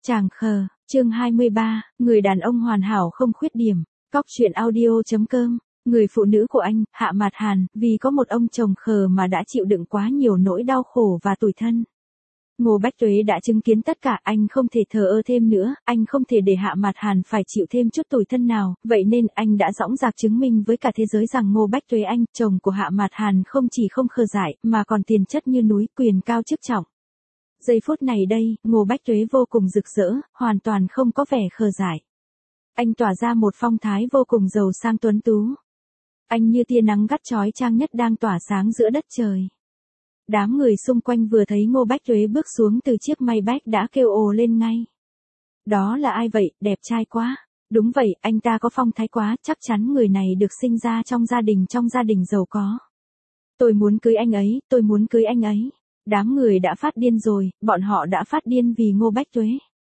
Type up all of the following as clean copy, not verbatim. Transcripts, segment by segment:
Chàng khờ, chương 23, người đàn ông hoàn hảo không khuyết điểm. Cóc truyện audio.com. Người phụ nữ của anh, Hạ Mạt Hàn, vì có một ông chồng khờ mà đã chịu đựng quá nhiều nỗi đau khổ và tủi thân. Ngô Bách Tuế đã chứng kiến tất cả, anh không thể thờ ơ thêm nữa, anh không thể để Hạ Mạt Hàn phải chịu thêm chút tủi thân nào, vậy nên anh đã dõng dạc chứng minh với cả thế giới rằng Ngô Bách Tuế anh, chồng của Hạ Mạt Hàn không chỉ không khờ dại, mà còn tiền chất như núi, quyền cao chức trọng. Giây phút này đây, Ngô Bách Tuế vô cùng rực rỡ, hoàn toàn không có vẻ khờ dại. Anh tỏa ra một phong thái vô cùng giàu sang tuấn tú. Anh như tia nắng gắt chói chang nhất đang tỏa sáng giữa đất trời. Đám người xung quanh vừa thấy Ngô Bách Tuế bước xuống từ chiếc Maybach đã kêu ồ lên ngay. Đó là ai vậy, đẹp trai quá. Đúng vậy, anh ta có phong thái quá, chắc chắn người này được sinh ra trong gia đình giàu có. Tôi muốn cưới anh ấy, tôi muốn cưới anh ấy. Đám người đã phát điên rồi, bọn họ đã phát điên vì Ngô Bách Tuế.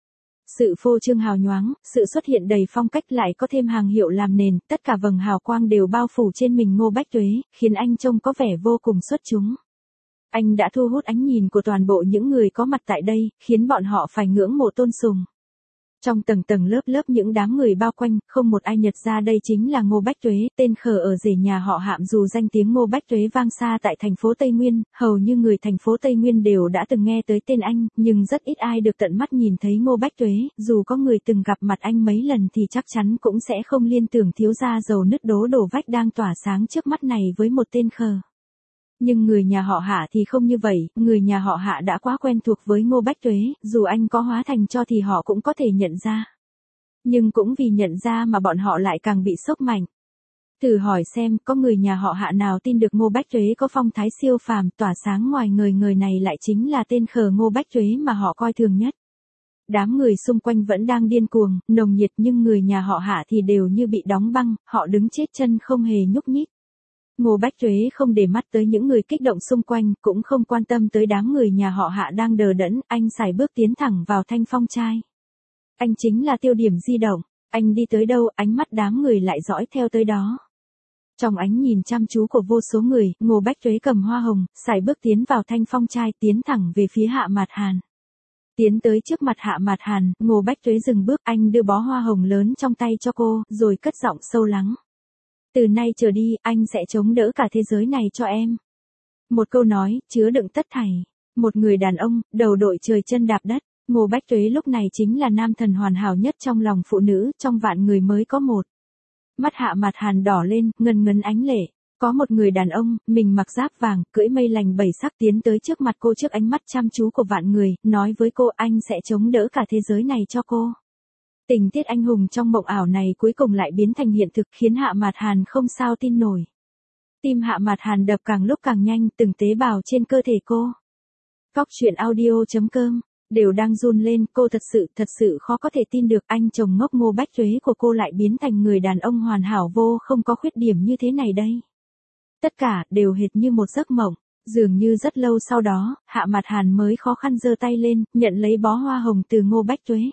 Sự phô trương hào nhoáng, sự xuất hiện đầy phong cách lại có thêm hàng hiệu làm nền, tất cả vầng hào quang đều bao phủ trên mình Ngô Bách Tuế, khiến anh trông có vẻ vô cùng xuất chúng. Anh đã thu hút ánh nhìn của toàn bộ những người có mặt tại đây, khiến bọn họ phải ngưỡng mộ tôn sùng. Trong tầng tầng lớp lớp những đám người bao quanh, không một ai nhận ra đây chính là Ngô Bách Tuế, tên khờ ở rể nhà họ Hạm. Dù danh tiếng Ngô Bách Tuế vang xa tại thành phố Tây Nguyên, hầu như người thành phố Tây Nguyên đều đã từng nghe tới tên anh, nhưng rất ít ai được tận mắt nhìn thấy Ngô Bách Tuế, dù có người từng gặp mặt anh mấy lần thì chắc chắn cũng sẽ không liên tưởng thiếu gia giàu nứt đổ vách đang tỏa sáng trước mắt này với một tên khờ. Nhưng người nhà họ Hạ thì không như vậy, người nhà họ Hạ đã quá quen thuộc với Ngô Bách Tuế, dù anh có hóa thành cho thì họ cũng có thể nhận ra. Nhưng cũng vì nhận ra mà bọn họ lại càng bị sốc mạnh. Thử hỏi xem, có người nhà họ Hạ nào tin được Ngô Bách Tuế có phong thái siêu phàm, tỏa sáng ngoài người này lại chính là tên khờ Ngô Bách Tuế mà họ coi thường nhất. Đám người xung quanh vẫn đang điên cuồng, nồng nhiệt, nhưng người nhà họ Hạ thì đều như bị đóng băng, họ đứng chết chân không hề nhúc nhích. Ngô Bách Tuế không để mắt tới những người kích động xung quanh, cũng không quan tâm tới đám người nhà họ Hạ đang đờ đẫn, anh sải bước tiến thẳng vào Thanh Phong trai. Anh chính là tiêu điểm di động, anh đi tới đâu, ánh mắt đám người lại dõi theo tới đó. Trong ánh nhìn chăm chú của vô số người, Ngô Bách Tuế cầm hoa hồng, sải bước tiến vào Thanh Phong trai, tiến thẳng về phía Hạ Mạt Hàn. Tiến tới trước mặt Hạ Mạt Hàn, Ngô Bách Tuế dừng bước, anh đưa bó hoa hồng lớn trong tay cho cô, rồi cất giọng sâu lắng. Từ nay trở đi, anh sẽ chống đỡ cả thế giới này cho em. Một câu nói, chứa đựng tất thảy. Một người đàn ông, đầu đội trời chân đạp đất. Ngô Bách Tuế lúc này chính là nam thần hoàn hảo nhất trong lòng phụ nữ, trong vạn người mới có một. Mắt Hạ Mạt Hàn đỏ lên, ngần ngấn ánh lệ. Có một người đàn ông, mình mặc giáp vàng, cưỡi mây lành 7 sắc tiến tới trước mặt cô trước ánh mắt chăm chú của vạn người, nói với cô anh sẽ chống đỡ cả thế giới này cho cô. Tình tiết anh hùng trong mộng ảo này cuối cùng lại biến thành hiện thực, khiến Hạ Mạt Hàn không sao tin nổi. Tim Hạ Mạt Hàn đập càng lúc càng nhanh, từng tế bào trên cơ thể cô. Cóc truyện audio.com đều đang run lên, cô thật sự khó có thể tin được anh chồng ngốc Ngô Bách Tuế của cô lại biến thành người đàn ông hoàn hảo vô không có khuyết điểm như thế này đây. Tất cả đều hệt như một giấc mộng. Dường như rất lâu sau đó, Hạ Mạt Hàn mới khó khăn giơ tay lên, nhận lấy bó hoa hồng từ Ngô Bách Tuế.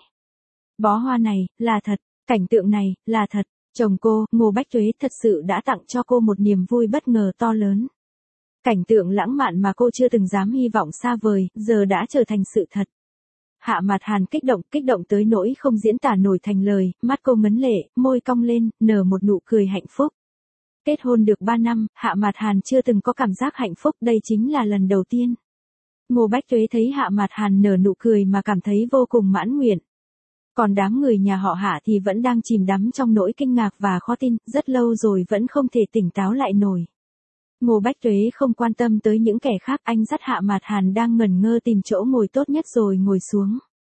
Bó hoa này, là thật, cảnh tượng này, là thật, chồng cô, Ngô Bách Tuế thật sự đã tặng cho cô một niềm vui bất ngờ to lớn. Cảnh tượng lãng mạn mà cô chưa từng dám hy vọng xa vời, giờ đã trở thành sự thật. Hạ Mạt Hàn kích động tới nỗi không diễn tả nổi thành lời, mắt cô ngấn lệ, môi cong lên, nở một nụ cười hạnh phúc. Kết hôn được 3 năm, Hạ Mạt Hàn chưa từng có cảm giác hạnh phúc, đây chính là lần đầu tiên. Ngô Bách Tuế thấy Hạ Mạt Hàn nở nụ cười mà cảm thấy vô cùng mãn nguyện. Còn đám người nhà họ Hạ thì vẫn đang chìm đắm trong nỗi kinh ngạc và khó tin, rất lâu rồi vẫn không thể tỉnh táo lại nổi. Ngô Bách Tuế không quan tâm tới những kẻ khác, anh dắt Hạ Mạt Hàn đang ngẩn ngơ tìm chỗ ngồi tốt nhất rồi ngồi xuống.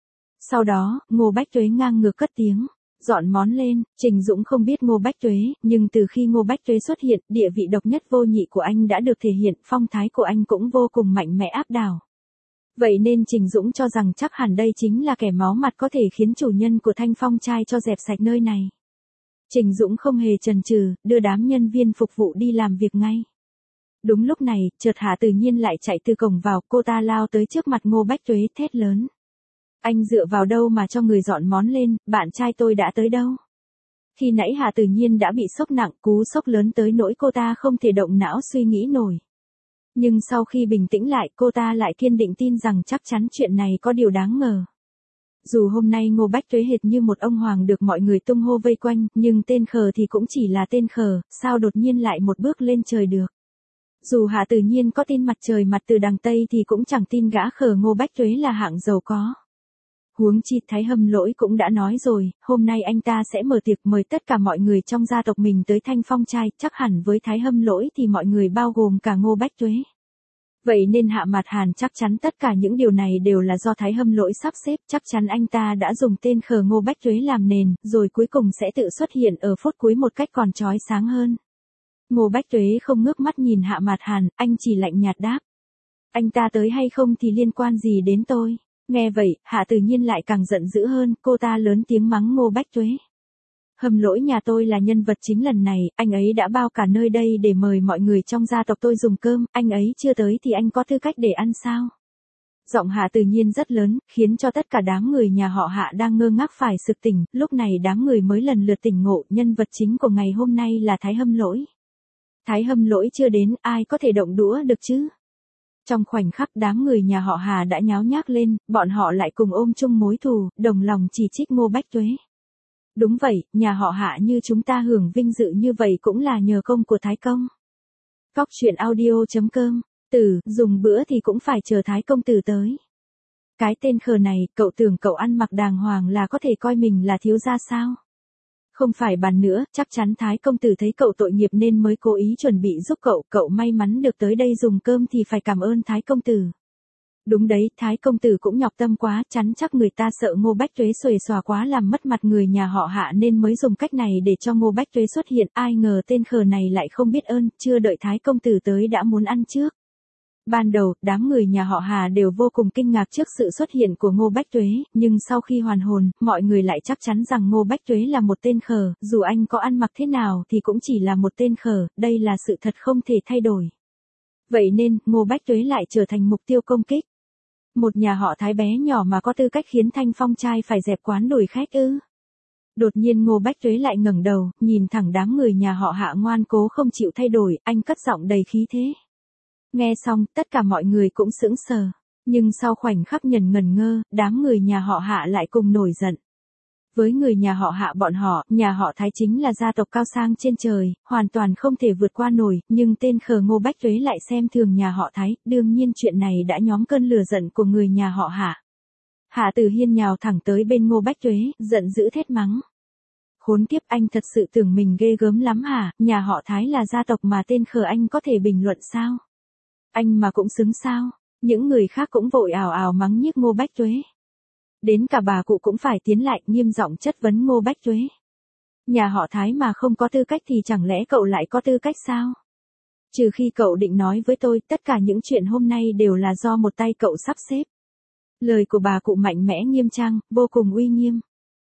Sau đó, Ngô Bách Tuế ngang ngược cất tiếng, dọn món lên. Trình Dũng không biết Ngô Bách Tuế, nhưng từ khi Ngô Bách Tuế xuất hiện, địa vị độc nhất vô nhị của anh đã được thể hiện, phong thái của anh cũng vô cùng mạnh mẽ áp đảo. Vậy nên Trình Dũng cho rằng chắc hẳn đây chính là kẻ máu mặt có thể khiến chủ nhân của Thanh Phong trai cho dẹp sạch nơi này. Trình Dũng không hề chần chừ, đưa đám nhân viên phục vụ đi làm việc ngay. Đúng lúc này, chợt Hạ Tự Nhiên lại chạy từ cổng vào, cô ta lao tới trước mặt Ngô Bách Tuế thét lớn. Anh dựa vào đâu mà cho người dọn món lên, bạn trai tôi đã tới đâu? Khi nãy Hạ Tự Nhiên đã bị sốc nặng, cú sốc lớn tới nỗi cô ta không thể động não suy nghĩ nổi. Nhưng sau khi bình tĩnh lại, cô ta lại kiên định tin rằng chắc chắn chuyện này có điều đáng ngờ. Dù hôm nay Ngô Bách Tuế hệt như một ông hoàng được mọi người tung hô vây quanh, nhưng tên khờ thì cũng chỉ là tên khờ, sao đột nhiên lại một bước lên trời được. Dù Hạ Tự Nhiên có tin mặt trời mặt từ đằng Tây thì cũng chẳng tin gã khờ Ngô Bách Tuế là hạng giàu có. Huống chi Thái Hâm Lỗi cũng đã nói rồi, hôm nay anh ta sẽ mở tiệc mời tất cả mọi người trong gia tộc mình tới Thanh Phong trai, chắc hẳn với Thái Hâm Lỗi thì mọi người bao gồm cả Ngô Bách Tuế. Vậy nên Hạ Mạt Hàn chắc chắn tất cả những điều này đều là do Thái Hâm Lỗi sắp xếp, chắc chắn anh ta đã dùng tên khờ Ngô Bách Tuế làm nền, rồi cuối cùng sẽ tự xuất hiện ở phút cuối một cách còn chói sáng hơn. Ngô Bách Tuế không ngước mắt nhìn Hạ Mạt Hàn, anh chỉ lạnh nhạt đáp. Anh ta tới hay không thì liên quan gì đến tôi? Nghe vậy, Hạ Tự Nhiên lại càng giận dữ hơn, cô ta lớn tiếng mắng Ngô Bách Tuế. Hâm Lỗi nhà tôi là nhân vật chính lần này, anh ấy đã bao cả nơi đây để mời mọi người trong gia tộc tôi dùng cơm, anh ấy chưa tới thì anh có tư cách để ăn sao? Giọng Hạ Tự Nhiên rất lớn, khiến cho tất cả đám người nhà họ Hạ đang ngơ ngác phải sực tỉnh, lúc này đám người mới lần lượt tỉnh ngộ, nhân vật chính của ngày hôm nay là Thái Hâm Lỗi. Thái Hâm Lỗi chưa đến, ai có thể động đũa được chứ? Trong khoảnh khắc đám người nhà họ Hà đã nháo nhác lên, bọn họ lại cùng ôm chung mối thù, đồng lòng chỉ trích Ngô Bách Tuế. Đúng vậy, nhà họ Hạ như chúng ta hưởng vinh dự như vậy cũng là nhờ công của Thái Công. Cóc truyện audio.com, dùng bữa thì cũng phải chờ Thái Công tử tới. Cái tên khờ này, cậu tưởng cậu ăn mặc đàng hoàng là có thể coi mình là thiếu gia sao? Không phải bàn nữa, chắc chắn Thái Công tử thấy cậu tội nghiệp nên mới cố ý chuẩn bị giúp cậu may mắn được tới đây dùng cơm thì phải cảm ơn Thái Công tử. Đúng đấy, Thái Công tử cũng nhọc tâm quá, chắn chắc người ta sợ Ngô Bách Tuế xuề xòa quá làm mất mặt người nhà họ Hạ nên mới dùng cách này để cho Ngô Bách Tuế xuất hiện, ai ngờ tên khờ này lại không biết ơn, chưa đợi Thái Công tử tới đã muốn ăn trước. Ban đầu, đám người nhà họ Hà đều vô cùng kinh ngạc trước sự xuất hiện của Ngô Bách Tuế, nhưng sau khi hoàn hồn, mọi người lại chắc chắn rằng Ngô Bách Tuế là một tên khờ, dù anh có ăn mặc thế nào thì cũng chỉ là một tên khờ, đây là sự thật không thể thay đổi. Vậy nên, Ngô Bách Tuế lại trở thành mục tiêu công kích. Một nhà họ Thái bé nhỏ mà có tư cách khiến Thanh Phong trai phải dẹp quán đuổi khách ư? Đột nhiên Ngô Bách Tuế lại ngẩng đầu, nhìn thẳng đám người nhà họ Hạ ngoan cố không chịu thay đổi, anh cất giọng đầy khí thế. Nghe xong, tất cả mọi người cũng sững sờ. Nhưng sau khoảnh khắc ngẩn ngơ, đám người nhà họ Hạ lại cùng nổi giận. Với người nhà họ Hạ bọn họ, nhà họ Thái chính là gia tộc cao sang trên trời, hoàn toàn không thể vượt qua nổi, nhưng tên khờ Ngô Bách Tuế lại xem thường nhà họ Thái, đương nhiên chuyện này đã nhóm cơn lửa giận của người nhà họ Hạ. Hạ Tử Hiên nhào thẳng tới bên Ngô Bách Tuế, giận dữ thét mắng. Khốn kiếp, anh thật sự tưởng mình ghê gớm lắm hả, nhà họ Thái là gia tộc mà tên khờ anh có thể bình luận sao? Anh mà cũng xứng sao? Những người khác cũng vội ào ào mắng nhiếc Ngô Bách Tuế. Đến cả bà cụ cũng phải tiến lại nghiêm giọng chất vấn Ngô Bách Tuế. Nhà họ Thái mà không có tư cách thì chẳng lẽ cậu lại có tư cách sao? Trừ khi cậu định nói với tôi tất cả những chuyện hôm nay đều là do một tay cậu sắp xếp. Lời của bà cụ mạnh mẽ nghiêm trang, vô cùng uy nghiêm.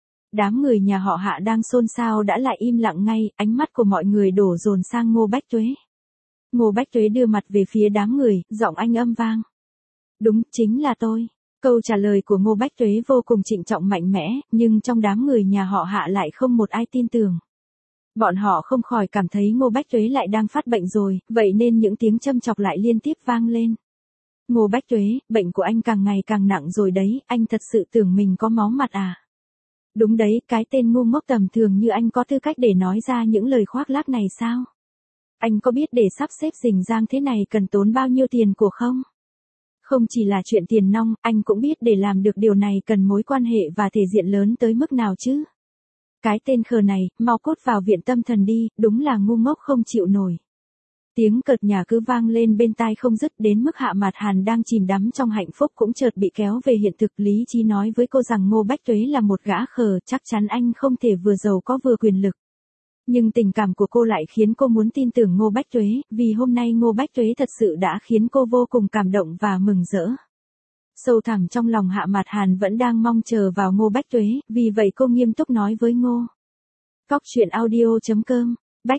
Đám người nhà họ Hạ đang xôn xao đã lại im lặng ngay, ánh mắt của mọi người đổ dồn sang Ngô Bách Tuế. Ngô Bách Tuế đưa mặt về phía đám người, giọng anh âm vang. Đúng, chính là tôi. Câu trả lời của Ngô Bách Tuế vô cùng trịnh trọng mạnh mẽ, nhưng trong đám người nhà họ Hạ lại không một ai tin tưởng. Bọn họ không khỏi cảm thấy Ngô Bách Tuế lại đang phát bệnh rồi, vậy nên những tiếng châm chọc lại liên tiếp vang lên. Ngô Bách Tuế, bệnh của anh càng ngày càng nặng rồi đấy, anh thật sự tưởng mình có máu mặt à? Đúng đấy, cái tên ngu ngốc tầm thường như anh có tư cách để nói ra những lời khoác lác này sao? Anh có biết để sắp xếp rình rang thế này cần tốn bao nhiêu tiền của không? Không chỉ là chuyện tiền nong, anh cũng biết để làm được điều này cần mối quan hệ và thể diện lớn tới mức nào chứ. Cái tên khờ này, mau cút vào viện tâm thần đi, đúng là ngu ngốc không chịu nổi. Tiếng cợt nhả cứ vang lên bên tai không dứt đến mức Hạ Mạt Hàn đang chìm đắm trong hạnh phúc cũng chợt bị kéo về hiện thực. Lý trí nói với cô rằng Ngô Bách Tuế là một gã khờ, chắc chắn anh không thể vừa giàu có vừa quyền lực. Nhưng tình cảm của cô lại khiến cô muốn tin tưởng Ngô Bách Tuế, vì hôm nay Ngô Bách Tuế thật sự đã khiến cô vô cùng cảm động và mừng rỡ. Sâu thẳm trong lòng Hạ Mạt Hàn vẫn đang mong chờ vào Ngô Bách Tuế, vì vậy cô nghiêm túc nói với Ngô. Cóc truyện audio.com,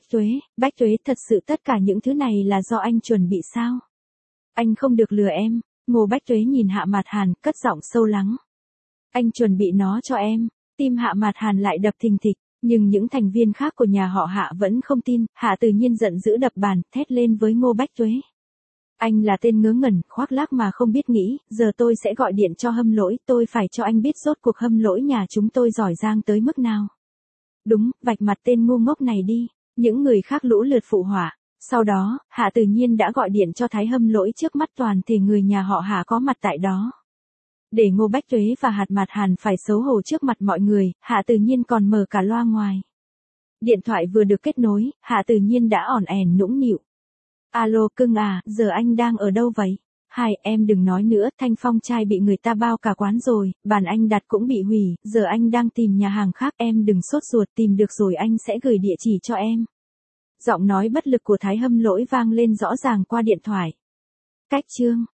Bách Tuế thật sự tất cả những thứ này là do anh chuẩn bị sao? Anh không được lừa em. Ngô Bách Tuế nhìn Hạ Mạt Hàn, cất giọng sâu lắng. Anh chuẩn bị nó cho em. Tim Hạ Mạt Hàn lại đập thình thịch. Nhưng những thành viên khác của nhà họ Hạ vẫn không tin, Hạ Tự Nhiên giận dữ đập bàn, thét lên với Ngô Bách Tuế. Anh là tên ngớ ngẩn, khoác lác mà không biết nghĩ, giờ tôi sẽ gọi điện cho Hâm Lỗi, tôi phải cho anh biết rốt cuộc Hâm Lỗi nhà chúng tôi giỏi giang tới mức nào. Đúng, vạch mặt tên ngu ngốc này đi, những người khác lũ lượt phụ họa. Sau đó, Hạ Tự Nhiên đã gọi điện cho Thái Hâm Lỗi trước mắt toàn thể người nhà họ Hạ có mặt tại đó. Để Ngô Bách Tuế và Hạt Mạt Hàn phải xấu hổ trước mặt mọi người, Hạ Tự Nhiên còn mở cả loa ngoài. Điện thoại vừa được kết nối, Hạ Tự Nhiên đã ỏn ẻn nũng nịu. Alo cưng à, giờ anh đang ở đâu vậy? Hai, em đừng nói nữa, Thanh Phong trai bị người ta bao cả quán rồi, bàn anh đặt cũng bị hủy, giờ anh đang tìm nhà hàng khác, em đừng sốt ruột, tìm được rồi anh sẽ gửi địa chỉ cho em. Giọng nói bất lực của Thái Hâm Lỗi vang lên rõ ràng qua điện thoại. Cách chương